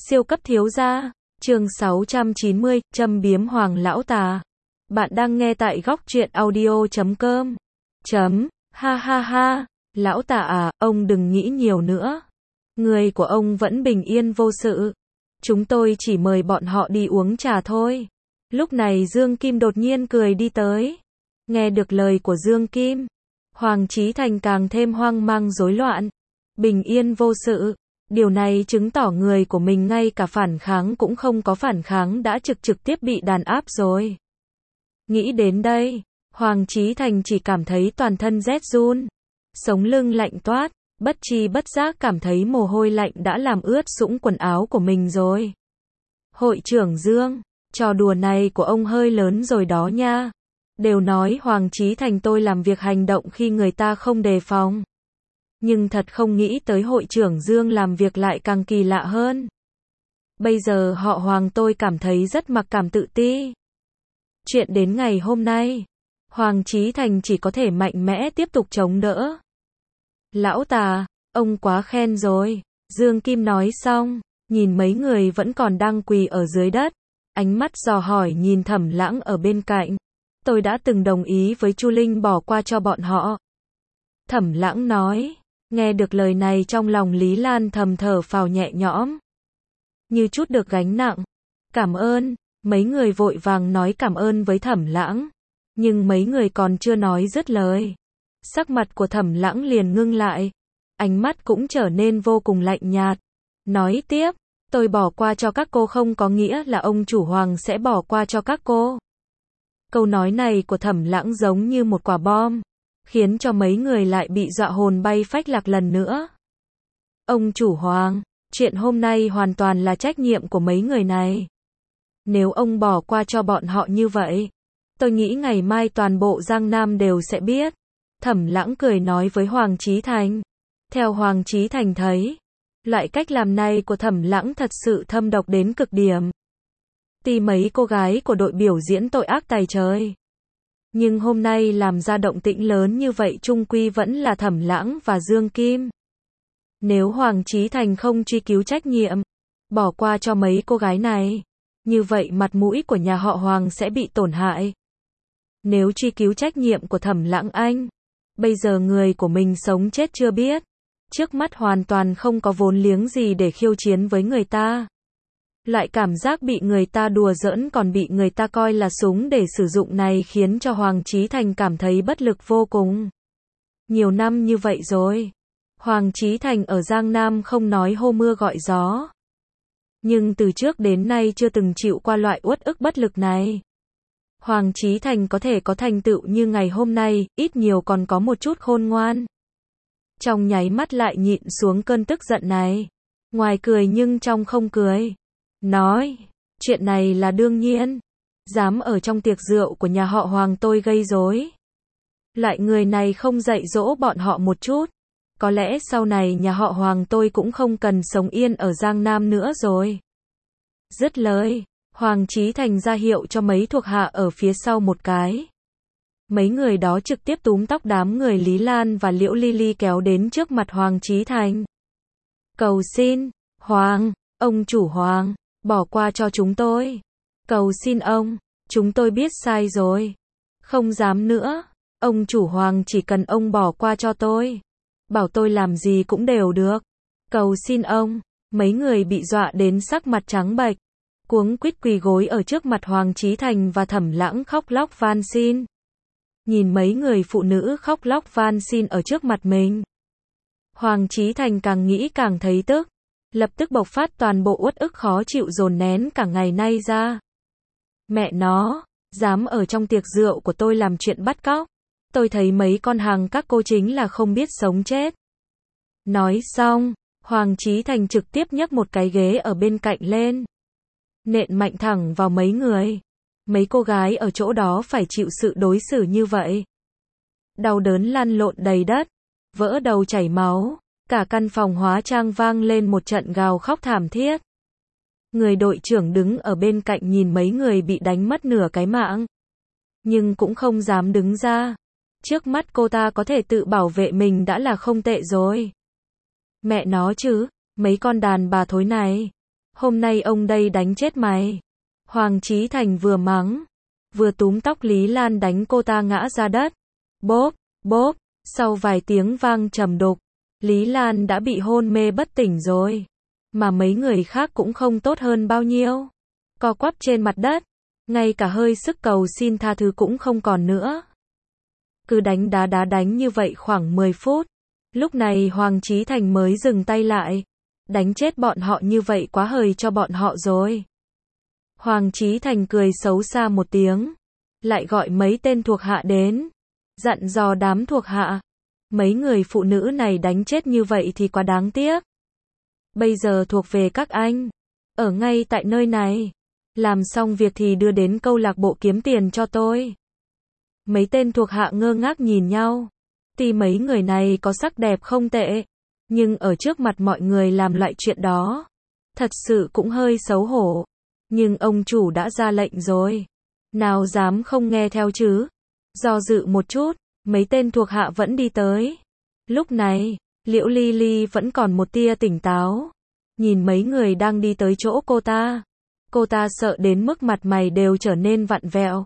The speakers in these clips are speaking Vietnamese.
Siêu cấp thiếu gia, chương 690, châm biếm Hoàng lão tà. Bạn đang nghe tại góc truyện audio.com. Ha ha ha, lão tà à, ông đừng nghĩ nhiều nữa. Người của ông vẫn bình yên vô sự. Chúng tôi chỉ mời bọn họ đi uống trà thôi. Lúc này Dương Kim đột nhiên cười đi tới. Nghe được lời của Dương Kim, Hoàng Chí Thành càng thêm hoang mang rối loạn. Bình yên vô sự. Điều này chứng tỏ người của mình ngay cả phản kháng cũng không có phản kháng đã trực tiếp bị đàn áp rồi. Nghĩ đến đây, Hoàng Chí Thành chỉ cảm thấy toàn thân rét run, sống lưng lạnh toát, bất tri bất giác cảm thấy mồ hôi lạnh đã làm ướt sũng quần áo của mình rồi. Hội trưởng Dương, trò đùa này của ông hơi lớn rồi đó nha. Đều nói Hoàng Chí Thành tôi làm việc hành động khi người ta không đề phòng. Nhưng thật không nghĩ tới hội trưởng Dương làm việc lại càng kỳ lạ hơn. Bây giờ họ Hoàng tôi cảm thấy rất mặc cảm tự ti. Chuyện đến ngày hôm nay, Hoàng Chí Thành chỉ có thể mạnh mẽ tiếp tục chống đỡ. Lão tà, ông quá khen rồi. Dương Kim nói xong, nhìn mấy người vẫn còn đang quỳ ở dưới đất. Ánh mắt dò hỏi nhìn Thẩm Lãng ở bên cạnh. Tôi đã từng đồng ý với Chu Linh bỏ qua cho bọn họ. Thẩm Lãng nói. Nghe được lời này trong lòng Lý Lan thầm thở phào nhẹ nhõm. Như chút được gánh nặng. Cảm ơn, mấy người vội vàng nói cảm ơn với Thẩm Lãng. Nhưng mấy người còn chưa nói dứt lời. Sắc mặt của Thẩm Lãng liền ngưng lại. Ánh mắt cũng trở nên vô cùng lạnh nhạt. Nói tiếp, tôi bỏ qua cho các cô không có nghĩa là ông chủ Hoàng sẽ bỏ qua cho các cô. Câu nói này của Thẩm Lãng giống như một quả bom. Khiến cho mấy người lại bị dọa hồn bay phách lạc lần nữa. Ông chủ Hoàng, chuyện hôm nay hoàn toàn là trách nhiệm của mấy người này. Nếu ông bỏ qua cho bọn họ như vậy, tôi nghĩ ngày mai toàn bộ Giang Nam đều sẽ biết. Thẩm Lãng cười nói với Hoàng Chí Thành. Theo Hoàng Chí Thành thấy, loại cách làm này của Thẩm Lãng thật sự thâm độc đến cực điểm. Tuy mấy cô gái của đội biểu diễn tội ác tày trời, nhưng hôm nay làm ra động tĩnh lớn như vậy chung quy vẫn là Thẩm Lãng và Dương Kim. Nếu Hoàng Chí Thành không truy cứu trách nhiệm, bỏ qua cho mấy cô gái này, như vậy mặt mũi của nhà họ Hoàng sẽ bị tổn hại. Nếu truy cứu trách nhiệm của Thẩm Lãng anh, bây giờ người của mình sống chết chưa biết, trước mắt hoàn toàn không có vốn liếng gì để khiêu chiến với người ta. Loại cảm giác bị người ta đùa giỡn còn bị người ta coi là súng để sử dụng này khiến cho Hoàng Chí Thành cảm thấy bất lực vô cùng. Nhiều năm như vậy rồi, Hoàng Chí Thành ở Giang Nam không nói hô mưa gọi gió. Nhưng từ trước đến nay chưa từng chịu qua loại uất ức bất lực này. Hoàng Chí Thành có thể có thành tựu như ngày hôm nay, ít nhiều còn có một chút khôn ngoan. Trong nháy mắt lại nhịn xuống cơn tức giận này. Ngoài cười nhưng trong không cười. Nói, chuyện này là đương nhiên. Dám ở trong tiệc rượu của nhà họ Hoàng tôi gây rối. Lại người này không dạy dỗ bọn họ một chút. Có lẽ sau này nhà họ Hoàng tôi cũng không cần sống yên ở Giang Nam nữa rồi. Dứt lời, Hoàng Chí Thành ra hiệu cho mấy thuộc hạ ở phía sau một cái. Mấy người đó trực tiếp túm tóc đám người Lý Lan và Liễu Ly Ly kéo đến trước mặt Hoàng Chí Thành. Cầu xin, Hoàng, ông chủ Hoàng, bỏ qua cho chúng tôi. Cầu xin ông, chúng tôi biết sai rồi. Không dám nữa, ông chủ Hoàng chỉ cần ông bỏ qua cho tôi. Bảo tôi làm gì cũng đều được. Cầu xin ông, mấy người bị dọa đến sắc mặt trắng bệch. Cuống quýt quỳ gối ở trước mặt Hoàng Chí Thành và Thẩm Lãng khóc lóc van xin. Nhìn mấy người phụ nữ khóc lóc van xin ở trước mặt mình. Hoàng Chí Thành càng nghĩ càng thấy tức. Lập tức bộc phát toàn bộ uất ức khó chịu dồn nén cả ngày nay ra. Mẹ nó, dám ở trong tiệc rượu của tôi làm chuyện bắt cóc. Tôi thấy mấy con hàng các cô chính là không biết sống chết. Nói xong, Hoàng Chí Thành trực tiếp nhấc một cái ghế ở bên cạnh lên. Nện mạnh thẳng vào mấy người. Mấy cô gái ở chỗ đó phải chịu sự đối xử như vậy. Đau đớn lăn lộn đầy đất, vỡ đầu chảy máu. Cả căn phòng hóa trang vang lên một trận gào khóc thảm thiết. Người đội trưởng đứng ở bên cạnh nhìn mấy người bị đánh mất nửa cái mạng. Nhưng cũng không dám đứng ra. Trước mắt cô ta có thể tự bảo vệ mình đã là không tệ rồi. Mẹ nó chứ, mấy con đàn bà thối này. Hôm nay ông đây đánh chết mày. Hoàng Chí Thành vừa mắng, vừa túm tóc Lý Lan đánh cô ta ngã ra đất. Bốp, bốp, sau vài tiếng vang trầm đục, Lý Lan đã bị hôn mê bất tỉnh rồi. Mà mấy người khác cũng không tốt hơn bao nhiêu. Co quắp trên mặt đất, ngay cả hơi sức cầu xin tha thứ cũng không còn nữa. Cứ đánh đánh như vậy khoảng 10 phút. Lúc này Hoàng Chí Thành mới dừng tay lại. Đánh chết bọn họ như vậy quá hời cho bọn họ rồi. Hoàng Chí Thành cười xấu xa một tiếng. Lại gọi mấy tên thuộc hạ đến. Dặn dò đám thuộc hạ. Mấy người phụ nữ này đánh chết như vậy thì quá đáng tiếc. Bây giờ thuộc về các anh. Ở ngay tại nơi này. Làm xong việc thì đưa đến câu lạc bộ kiếm tiền cho tôi. Mấy tên thuộc hạ ngơ ngác nhìn nhau. Tuy mấy người này có sắc đẹp không tệ, nhưng ở trước mặt mọi người làm loại chuyện đó, thật sự cũng hơi xấu hổ. Nhưng ông chủ đã ra lệnh rồi, nào dám không nghe theo chứ. Do dự một chút, mấy tên thuộc hạ vẫn đi tới. Lúc này, Liễu Ly Ly vẫn còn một tia tỉnh táo. Nhìn mấy người đang đi tới chỗ cô ta sợ đến mức mặt mày đều trở nên vặn vẹo.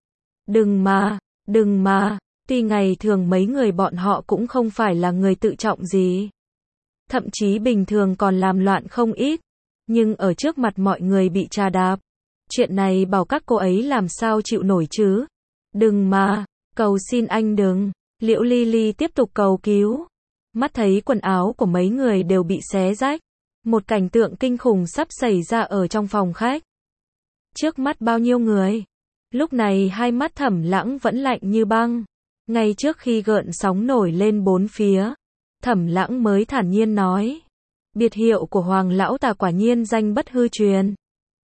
Đừng mà, tuy ngày thường mấy người bọn họ cũng không phải là người tự trọng gì. Thậm chí bình thường còn làm loạn không ít. Nhưng ở trước mặt mọi người bị trà đạp. Chuyện này bảo các cô ấy làm sao chịu nổi chứ. Đừng mà, cầu xin anh đừng. Liễu Ly Ly tiếp tục cầu cứu. Mắt thấy quần áo của mấy người đều bị xé rách. Một cảnh tượng kinh khủng sắp xảy ra ở trong phòng khách. Trước mắt bao nhiêu người. Lúc này hai mắt Thẩm Lãng vẫn lạnh như băng. Ngay trước khi gợn sóng nổi lên bốn phía, Thẩm Lãng mới thản nhiên nói. Biệt hiệu của Hoàng lão tà quả nhiên danh bất hư truyền.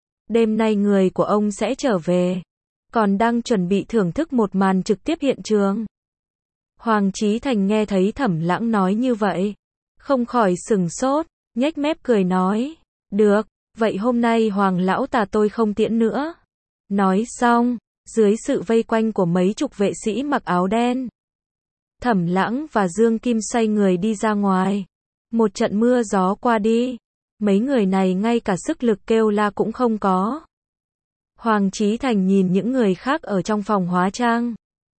Đêm nay người của ông sẽ trở về. Còn đang chuẩn bị thưởng thức một màn trực tiếp hiện trường. Hoàng Chí Thành nghe thấy Thẩm Lãng nói như vậy, không khỏi sừng sốt, nhếch mép cười nói. Được, vậy hôm nay Hoàng lão tà tôi không tiễn nữa. Nói xong, dưới sự vây quanh của mấy chục vệ sĩ mặc áo đen, Thẩm Lãng và Dương Kim xoay người đi ra ngoài. Một trận mưa gió qua đi, mấy người này ngay cả sức lực kêu la cũng không có. Hoàng Chí Thành nhìn những người khác ở trong phòng hóa trang,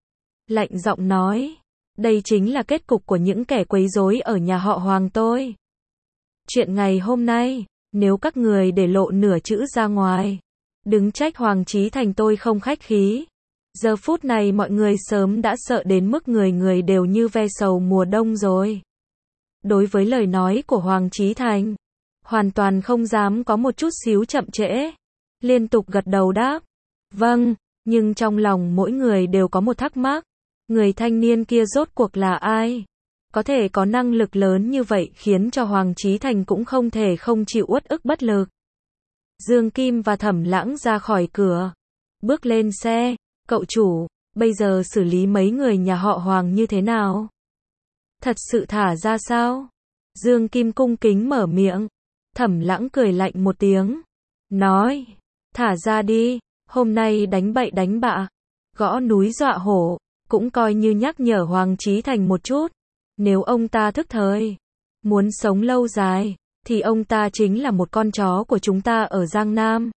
lạnh giọng nói, đây chính là kết cục của những kẻ quấy rối ở nhà họ Hoàng tôi. Chuyện ngày hôm nay, nếu các người để lộ nửa chữ ra ngoài, đừng trách Hoàng Chí Thành tôi không khách khí. Giờ phút này mọi người sớm đã sợ đến mức người người đều như ve sầu mùa đông rồi. Đối với lời nói của Hoàng Chí Thành, hoàn toàn không dám có một chút xíu chậm trễ. Liên tục gật đầu đáp. Vâng, nhưng trong lòng mỗi người đều có một thắc mắc. Người thanh niên kia rốt cuộc là ai? Có thể có năng lực lớn như vậy khiến cho Hoàng Chí Thành cũng không thể không chịu uất ức bất lực. Dương Kim và Thẩm Lãng ra khỏi cửa, bước lên xe. Cậu chủ, bây giờ xử lý mấy người nhà họ Hoàng như thế nào? Thật sự thả ra sao? Dương Kim cung kính mở miệng. Thẩm Lãng cười lạnh một tiếng, nói, thả ra đi, hôm nay đánh bậy đánh bạ, gõ núi dọa hổ, cũng coi như nhắc nhở Hoàng Chí Thành một chút. Nếu ông ta thức thời, muốn sống lâu dài, thì ông ta chính là một con chó của chúng ta ở Giang Nam.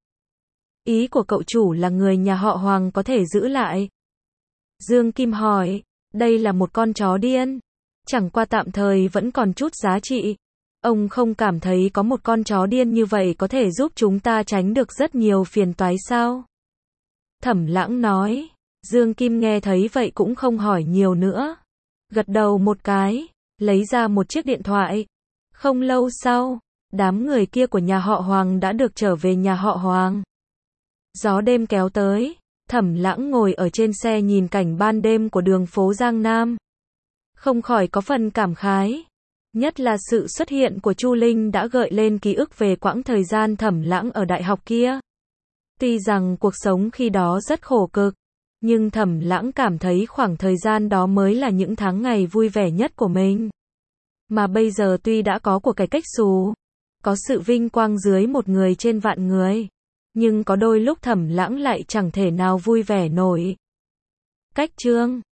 Ý của cậu chủ là người nhà họ Hoàng có thể giữ lại. Dương Kim hỏi, đây là một con chó điên. Chẳng qua tạm thời vẫn còn chút giá trị. Ông không cảm thấy có một con chó điên như vậy có thể giúp chúng ta tránh được rất nhiều phiền toái sao? Thẩm Lãng nói. Dương Kim nghe thấy vậy cũng không hỏi nhiều nữa. Gật đầu một cái, lấy ra một chiếc điện thoại. Không lâu sau, đám người kia của nhà họ Hoàng đã được trở về nhà họ Hoàng. Gió đêm kéo tới, Thẩm Lãng ngồi ở trên xe nhìn cảnh ban đêm của đường phố Giang Nam. Không khỏi có phần cảm khái. Nhất là sự xuất hiện của Chu Linh đã gợi lên ký ức về quãng thời gian Thẩm Lãng ở đại học kia. Tuy rằng cuộc sống khi đó rất khổ cực, nhưng Thẩm Lãng cảm thấy khoảng thời gian đó mới là những tháng ngày vui vẻ nhất của mình. Mà bây giờ tuy đã có của cải cách xù, có sự vinh quang dưới một người trên vạn người, nhưng có đôi lúc Thẩm Lãng lại chẳng thể nào vui vẻ nổi. Cách chương